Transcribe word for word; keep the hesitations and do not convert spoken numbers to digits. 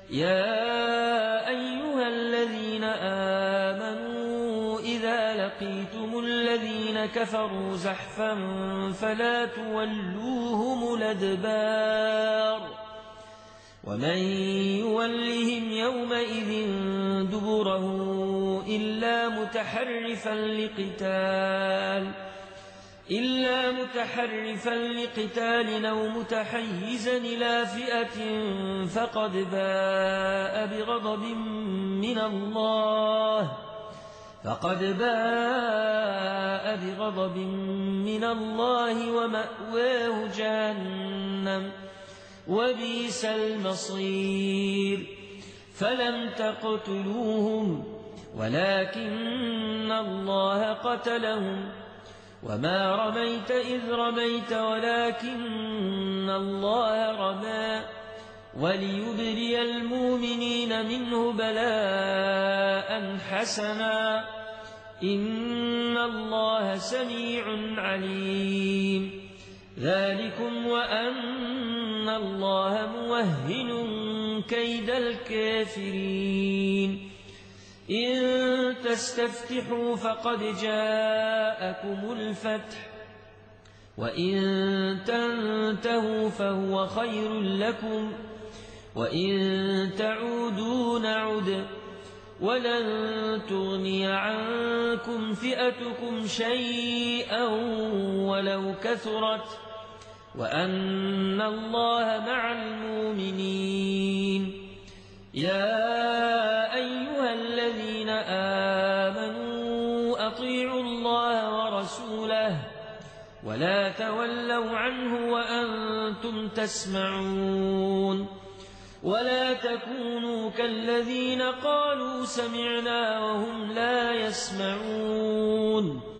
يا أيها الذين آمنوا إذا لقيتم الذين كفروا زحفا فلا تولوهم الأدبار ومن يولهم يومئذ دبره إلا متحرفا لقتال إلا متحرفا لقتال أو متحيزا إلى فئة فقد باء بغضب من الله فقد باء بغضب من الله ومأواه جهنم وبئس المصير فلم تقتلوهم ولكن الله قتلهم وما رميت إذ رميت ولكن الله رمى وليبلي المؤمنين منه بلاء حسنا إن الله سميع عليم ذلكم وأن الله موهن كيد الكافرين إن تستفتحوا فقد جاءكم الفتح وإن تنتهوا فهو خير لكم وإن تعودوا نعد ولن تغني عنكم فئتكم شيئا ولو كثرت وأن الله مع المؤمنين يا أيها الذين آمنوا أطيعوا الله ورسوله ولا تولوا عنه وأنتم تسمعون ولا تكونوا كالذين قالوا سمعنا وهم لا يسمعون